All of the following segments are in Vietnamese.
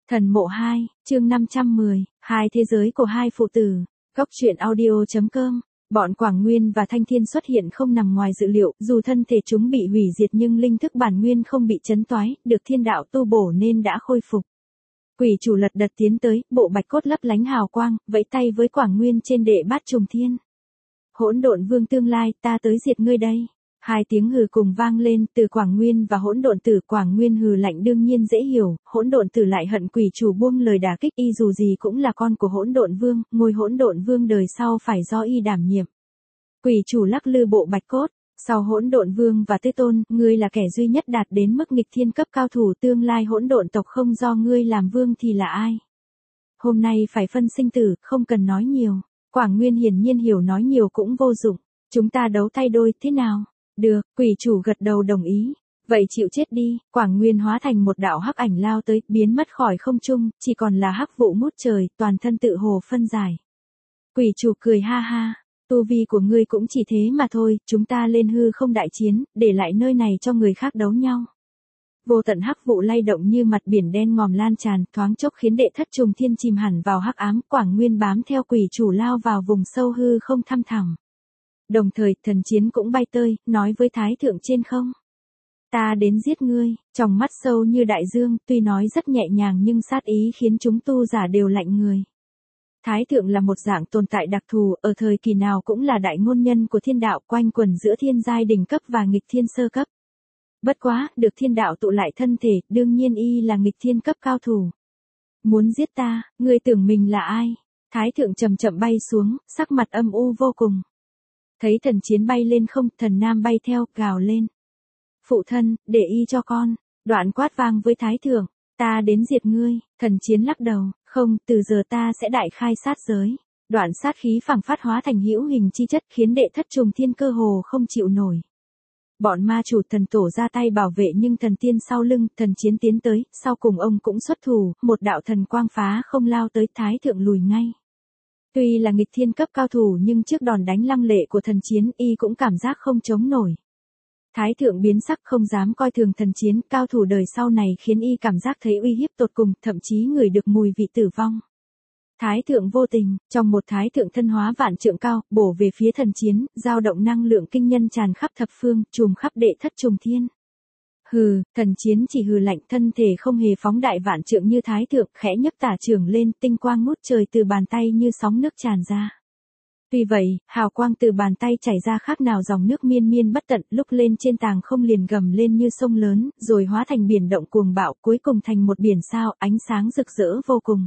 Thần mộ 2, chương 510, hai thế giới của hai phụ tử. Góc truyện audio.com. Bọn Quảng Nguyên và Thanh Thiên xuất hiện không nằm ngoài dự liệu, dù thân thể chúng bị hủy diệt nhưng linh thức bản nguyên không bị chấn toái, được thiên đạo tu bổ nên đã khôi phục. Quỷ chủ lật đật tiến tới, bộ bạch cốt lấp lánh hào quang, vẫy tay với Quảng Nguyên trên đệ bát trùng thiên. Hỗn độn vương tương lai, ta tới diệt ngươi đây. Hai tiếng hừ cùng vang lên từ Quảng Nguyên và hỗn độn tử. Quảng Nguyên hừ lạnh đương nhiên dễ hiểu, hỗn độn tử lại hận quỷ chủ buông lời đả kích y, dù gì cũng là con của hỗn độn vương, ngôi hỗn độn vương đời sau phải do y đảm nhiệm. Quỷ chủ lắc lư bộ bạch cốt, sau hỗn độn vương và Tư Tôn, ngươi là kẻ duy nhất đạt đến mức nghịch thiên cấp cao thủ, tương lai hỗn độn tộc không do ngươi làm vương thì là ai? Hôm nay phải phân sinh tử, không cần nói nhiều. Quảng Nguyên hiển nhiên hiểu nói nhiều cũng vô dụng. Chúng ta đấu tay đôi, thế nào? Được, quỷ chủ gật đầu đồng ý. Vậy chịu chết đi. Quảng Nguyên hóa thành một đạo hắc ảnh lao tới, biến mất khỏi không trung, chỉ còn là hắc vụ ngút trời, toàn thân tự hồ phân giải. Quỷ chủ cười ha ha, tu vi của ngươi cũng chỉ thế mà thôi, chúng ta lên hư không đại chiến, để lại nơi này cho người khác đấu nhau. Vô tận hắc vụ lay động như mặt biển đen ngòm lan tràn, thoáng chốc khiến đệ thất trùng thiên chìm hẳn vào hắc ám. Quảng Nguyên bám theo quỷ chủ lao vào vùng sâu hư không thăm thẳm. Đồng thời, thần chiến cũng bay tơi, nói với Thái Thượng trên không. Ta đến giết ngươi, trong mắt sâu như đại dương, tuy nói rất nhẹ nhàng nhưng sát ý khiến chúng tu giả đều lạnh người. Thái Thượng là một dạng tồn tại đặc thù, ở thời kỳ nào cũng là đại ngôn nhân của thiên đạo, quanh quẩn giữa thiên giai đỉnh cấp và nghịch thiên sơ cấp. Bất quá, được thiên đạo tụ lại thân thể, đương nhiên y là nghịch thiên cấp cao thủ. Muốn giết ta, ngươi tưởng mình là ai? Thái Thượng chậm chậm bay xuống, sắc mặt âm u vô cùng. Thấy thần chiến bay lên không, thần nam bay theo, gào lên. Phụ thân, để y cho con. Đoạn quát vang với Thái Thượng, ta đến diệt ngươi. Thần chiến lắc đầu, không, từ giờ ta sẽ đại khai sát giới. Đoạn sát khí phảng phát hóa thành hữu hình chi chất, khiến đệ thất trùng thiên cơ hồ không chịu nổi. Bọn ma chủ thần tổ ra tay bảo vệ nhưng thần tiên sau lưng, thần chiến tiến tới, sau cùng ông cũng xuất thủ, một đạo thần quang phá không lao tới. Thái Thượng lùi ngay. Tuy là nghịch thiên cấp cao thủ nhưng trước đòn đánh lăng lệ của thần chiến y cũng cảm giác không chống nổi. Thái Thượng biến sắc, không dám coi thường thần chiến, cao thủ đời sau này khiến y cảm giác thấy uy hiếp tột cùng, thậm chí ngửi được mùi vị tử vong. Thái Thượng vô tình, trong một Thái Thượng thân hóa vạn trượng cao, bổ về phía thần chiến, dao động năng lượng kinh nhân tràn khắp thập phương, trùm khắp đệ thất trùng thiên. Hừ, thần chiến chỉ hừ lạnh, thân thể không hề phóng đại vạn trượng như Thái Thượng, khẽ nhấc tả trưởng lên, tinh quang ngút trời từ bàn tay như sóng nước tràn ra. Tuy vậy, hào quang từ bàn tay chảy ra khác nào dòng nước miên miên bất tận, lúc lên trên tàng không liền gầm lên như sông lớn, rồi hóa thành biển động cuồng bạo, cuối cùng thành một biển sao, ánh sáng rực rỡ vô cùng.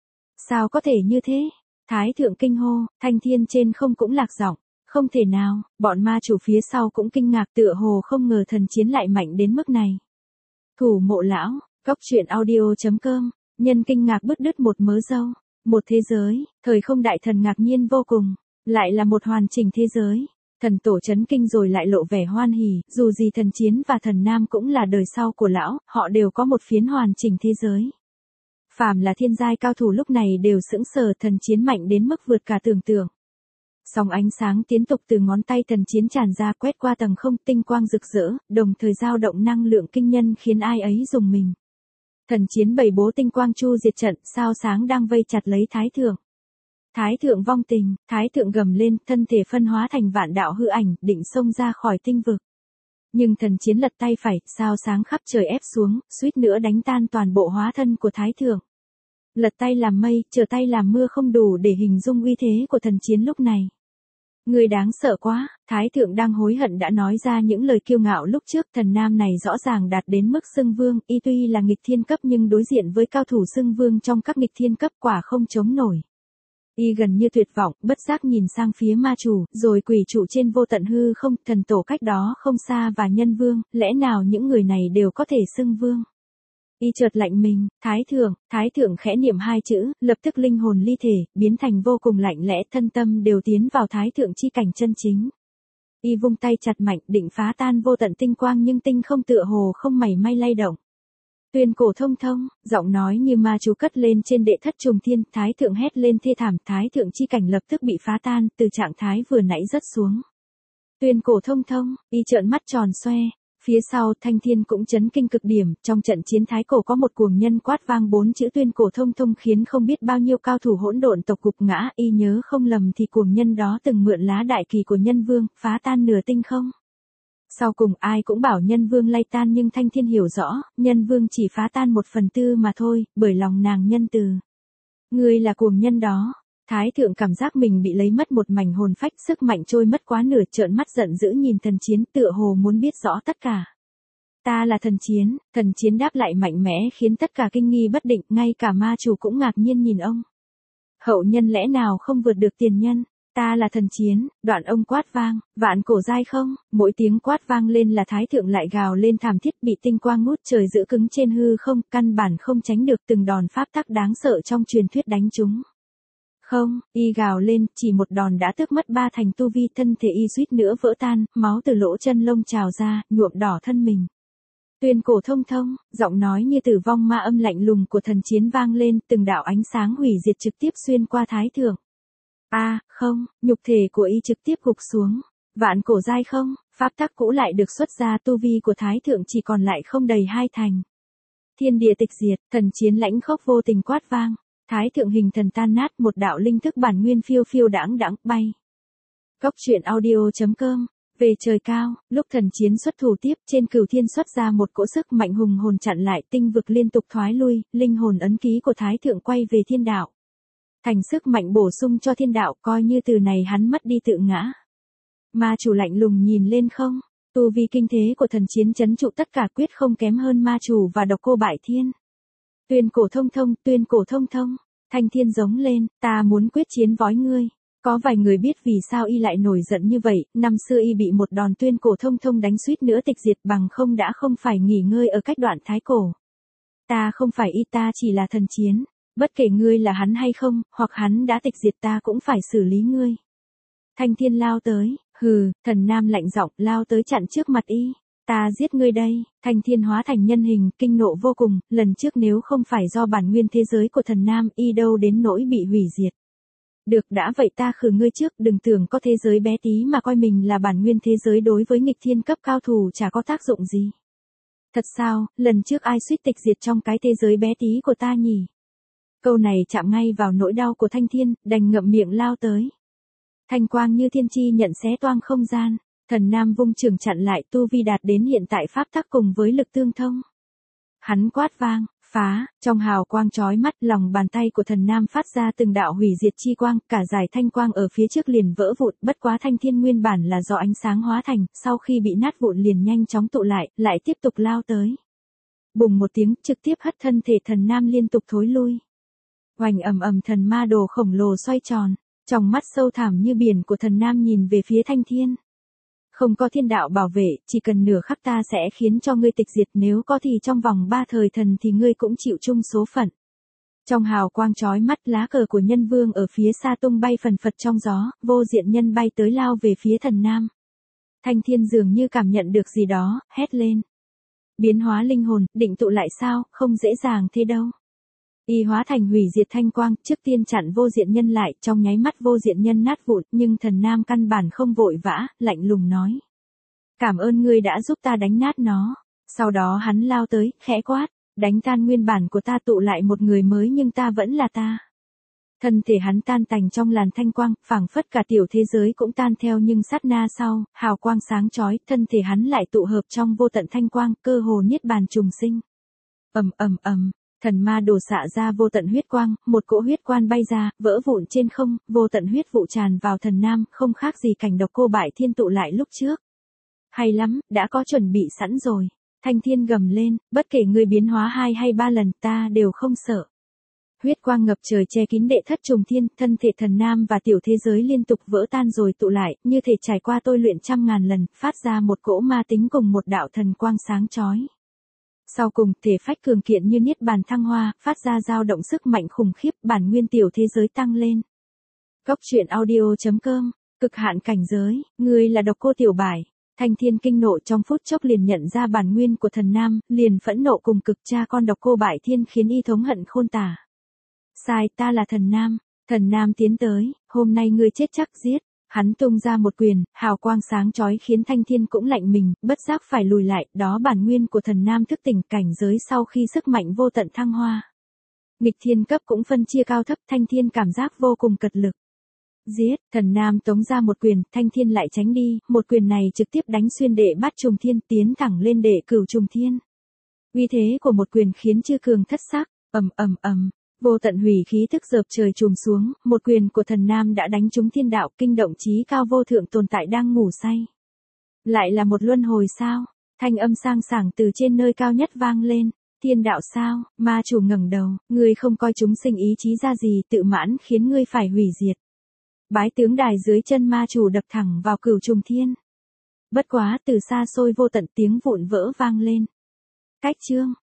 Sao có thể như thế? Thái Thượng kinh hô, Thanh Thiên trên không cũng lạc giọng. Không thể nào, bọn ma chủ phía sau cũng kinh ngạc, tựa hồ không ngờ thần chiến lại mạnh đến mức này. Thủ mộ lão, góc truyện audio.com, nhân kinh ngạc bứt đứt một mớ râu. Một thế giới, thời không đại thần ngạc nhiên vô cùng, lại là một hoàn chỉnh thế giới. Thần tổ chấn kinh rồi lại lộ vẻ hoan hỉ, dù gì thần chiến và thần nam cũng là đời sau của lão, họ đều có một phiến hoàn chỉnh thế giới. Phàm là thiên giai cao thủ lúc này đều sững sờ, thần chiến mạnh đến mức vượt cả tưởng tượng. Sóng ánh sáng tiến tục từ ngón tay thần chiến tràn ra, quét qua tầng không, tinh quang rực rỡ, đồng thời dao động năng lượng kinh nhân khiến ai ấy rùng mình. Thần chiến bày bố tinh quang chu diệt trận, sao sáng đang vây chặt lấy Thái Thượng. Thái Thượng vong tình, Thái Thượng gầm lên, thân thể phân hóa thành vạn đạo hư ảnh, định xông ra khỏi tinh vực. Nhưng thần chiến lật tay phải, sao sáng khắp trời ép xuống, suýt nữa đánh tan toàn bộ hóa thân của Thái Thượng. Lật tay làm mây, trở tay làm mưa không đủ để hình dung uy thế của thần chiến lúc này. Người đáng sợ quá, Thái Thượng đang hối hận đã nói ra những lời kiêu ngạo lúc trước. Thần nam này rõ ràng đạt đến mức xưng vương, y tuy là nghịch thiên cấp nhưng đối diện với cao thủ xưng vương trong các nghịch thiên cấp quả không chống nổi. Y gần như tuyệt vọng, bất giác nhìn sang phía ma chủ, rồi quỷ trụ trên vô tận hư không, thần tổ cách đó không xa và nhân vương, lẽ nào những người này đều có thể xưng vương? Y chợt lạnh mình, Thái Thượng khẽ niệm hai chữ, lập tức linh hồn ly thể, biến thành vô cùng lạnh lẽ, thân tâm đều tiến vào Thái Thượng chi cảnh chân chính. Y vung tay chặt mạnh, định phá tan vô tận tinh quang nhưng tinh không tựa hồ không mảy may lay động. Tuyên cổ thông thông, giọng nói như ma chú cất lên trên đệ thất trùng thiên, Thái Thượng hét lên thê thảm, Thái Thượng chi cảnh lập tức bị phá tan, từ trạng thái vừa nãy rớt xuống. Tuyên cổ thông thông, y trợn mắt tròn xoe, Phía sau Thanh Thiên cũng chấn kinh cực điểm, trong trận chiến thái cổ có một cuồng nhân quát vang 4 chữ tuyên cổ thông thông khiến không biết bao nhiêu cao thủ hỗn độn tộc gục ngã, y nhớ không lầm thì cuồng nhân đó từng mượn lá đại kỳ của nhân vương, phá tan nửa tinh không. Sau cùng ai cũng bảo nhân vương lay tan nhưng Thanh Thiên hiểu rõ, nhân vương chỉ phá tan 1/4 mà thôi, bởi lòng nàng nhân từ. Ngươi là cuồng nhân đó. Thái thượng cảm giác mình bị lấy mất một mảnh hồn phách, sức mạnh trôi mất quá nửa, trợn mắt giận dữ nhìn thần chiến, tựa hồ muốn biết rõ tất cả. Ta là thần chiến đáp lại mạnh mẽ khiến tất cả kinh nghi bất định, ngay cả ma chủ cũng ngạc nhiên nhìn ông. Hậu nhân lẽ nào không vượt được tiền nhân? Ta là thần chiến, đoạn ông quát vang, vạn cổ giai không, mỗi tiếng quát vang lên là thái thượng lại gào lên thảm thiết, bị tinh quang ngút trời giữ cứng trên hư không, căn bản không tránh được từng đòn pháp tắc đáng sợ trong truyền thuyết đánh chúng. Không, y gào lên, chỉ một đòn đã tước mất 3 thành tu vi, thân thể y suýt nữa vỡ tan, máu từ lỗ chân lông trào ra, nhuộm đỏ thân mình. Tuyên cổ thông thông, giọng nói như tử vong ma âm lạnh lùng của thần chiến vang lên, từng đạo ánh sáng hủy diệt trực tiếp xuyên qua thái thượng. Không, nhục thể của y trực tiếp gục xuống. Vạn cổ giai không, pháp tắc cũ lại được xuất ra, tu vi của thái thượng chỉ còn lại không đầy 2 thành. Thiên địa tịch diệt, thần chiến lãnh khốc vô tình quát vang. Thái thượng hình thần tan nát, một đạo linh thức bản nguyên phiêu phiêu đãng đãng bay. Góc truyện audio.com. Về trời cao, lúc thần chiến xuất thủ tiếp, trên cửu thiên xuất ra một cỗ sức mạnh hùng hồn chặn lại, tinh vực liên tục thoái lui, linh hồn ấn ký của thái thượng quay về thiên đạo. Thành sức mạnh bổ sung cho thiên đạo, coi như từ này hắn mất đi tự ngã. Ma chủ lạnh lùng nhìn lên không, tu vi kinh thế của thần chiến chấn trụ tất cả, quyết không kém hơn ma chủ và độc cô bại thiên. Tuyên cổ thông thông, Thanh Thiên giống lên, ta muốn quyết chiến với ngươi. Có vài người biết vì sao y lại nổi giận như vậy, năm xưa y bị một đòn tuyên cổ thông thông đánh suýt nữa tịch diệt, bằng không đã không phải nghỉ ngơi ở cách đoạn thái cổ. Ta không phải y, ta chỉ là thần chiến. Bất kể ngươi là hắn hay không, hoặc hắn đã tịch diệt, ta cũng phải xử lý ngươi. Thanh Thiên lao tới, thần nam lạnh giọng lao tới chặn trước mặt y. Ta giết ngươi đây. Thanh Thiên hóa thành nhân hình, kinh nộ vô cùng, lần trước nếu không phải do bản nguyên thế giới của thần nam, y đâu đến nỗi bị hủy diệt. Được, đã vậy ta khử ngươi trước, đừng tưởng có thế giới bé tí mà coi mình là bản nguyên thế giới, đối với nghịch thiên cấp cao thủ chả có tác dụng gì. Thật sao, lần trước ai suýt tịch diệt trong cái thế giới bé tí của ta nhỉ? Câu này chạm ngay vào nỗi đau của Thanh Thiên, đành ngậm miệng lao tới. Thanh quang như thiên chi nhận xé toang không gian, thần nam vung trường chặn lại, tu vi đạt đến hiện tại pháp tắc cùng với lực tương thông. Hắn quát vang, phá, trong hào quang chói mắt, lòng bàn tay của thần nam phát ra từng đạo hủy diệt chi quang, cả dải thanh quang ở phía trước liền vỡ vụn, bất quá Thanh Thiên nguyên bản là do ánh sáng hóa thành, sau khi bị nát vụn liền nhanh chóng tụ lại tiếp tục lao tới. Bùng một tiếng, trực tiếp hất thân thể thần nam liên tục thối lui. Oành ầm thần ma đồ khổng lồ xoay tròn, trong mắt sâu thẳm như biển của thần nam nhìn về phía Thanh Thiên. Không có thiên đạo bảo vệ, chỉ cần nửa khắc ta sẽ khiến cho ngươi tịch diệt, nếu có thì trong vòng 3 thời thần thì ngươi cũng chịu chung số phận. Trong hào quang chói mắt, lá cờ của nhân vương ở phía xa tung bay phần phật trong gió, vô diện nhân bay tới lao về phía thần nam. Thanh Thiên dường như cảm nhận được gì đó, hét lên. Biến hóa linh hồn, định tụ lại sao, không dễ dàng thế đâu. Y hóa thành hủy diệt thanh quang, trước tiên chặn vô diện nhân lại, trong nháy mắt vô diện nhân nát vụn, nhưng thần nam căn bản không vội vã, lạnh lùng nói. Cảm ơn ngươi đã giúp ta đánh nát nó. Sau đó hắn lao tới, khẽ quát, đánh tan nguyên bản của ta, tụ lại một người mới, nhưng ta vẫn là ta. Thân thể hắn tan tành trong làn thanh quang, phảng phất cả tiểu thế giới cũng tan theo, nhưng sát na sau, hào quang sáng chói, thân thể hắn lại tụ hợp trong vô tận thanh quang, cơ hồ niết bàn trùng sinh. Thần ma đổ xạ ra vô tận huyết quang, một cỗ huyết quan bay ra, vỡ vụn trên không, vô tận huyết vụ tràn vào thần nam, không khác gì cảnh độc cô bại thiên tụ lại lúc trước. Hay lắm, đã có chuẩn bị sẵn rồi. Thanh Thiên gầm lên, bất kể ngươi biến hóa 2 hay 3 lần, ta đều không sợ. Huyết quang ngập trời che kín đệ thất trùng thiên, thân thể thần nam và tiểu thế giới liên tục vỡ tan rồi tụ lại, như thể trải qua tôi luyện trăm ngàn lần, phát ra một cỗ ma tính cùng một đạo thần quang sáng chói. Sau cùng, thể phách cường kiện như niết bàn thăng hoa, phát ra dao động sức mạnh khủng khiếp, bản nguyên tiểu thế giới tăng lên. Góc truyện audio.com, cực hạn cảnh giới, ngươi là độc cô tiểu bải. Thanh Thiên kinh nộ, trong phút chốc liền nhận ra bản nguyên của thần nam, liền phẫn nộ cùng cực, cha con độc cô bại thiên khiến y thống hận khôn tả. Sai, ta là thần nam. Thần nam tiến tới, hôm nay ngươi chết chắc, giết. Hắn tung ra một quyền, hào quang sáng chói khiến Thanh Thiên cũng lạnh mình, bất giác phải lùi lại, đó bản nguyên của thần nam thức tỉnh cảnh giới sau khi sức mạnh vô tận thăng hoa. Nghịch thiên cấp cũng phân chia cao thấp, Thanh Thiên cảm giác vô cùng cật lực. Giết, thần nam tống ra một quyền, Thanh Thiên lại tránh đi, một quyền này trực tiếp đánh xuyên đệ bát trùng thiên, tiến thẳng lên đệ cửu trùng thiên. Uy thế của một quyền khiến chư cường thất sắc, ầm, vô tận hủy khí thức dợp trời trùm xuống, một quyền của thần nam đã đánh trúng thiên đạo, kinh động chí cao vô thượng tồn tại đang ngủ say. Lại là một luân hồi sao? Thanh âm sang sảng từ trên nơi cao nhất vang lên. Thiên đạo sao? Ma chủ ngẩng đầu, ngươi không coi chúng sinh ý chí ra gì, tự mãn khiến ngươi phải hủy diệt. Bái tướng đài dưới chân ma chủ đập thẳng vào cửu trùng thiên. Bất quá từ xa xôi vô tận tiếng vụn vỡ vang lên. Cách chương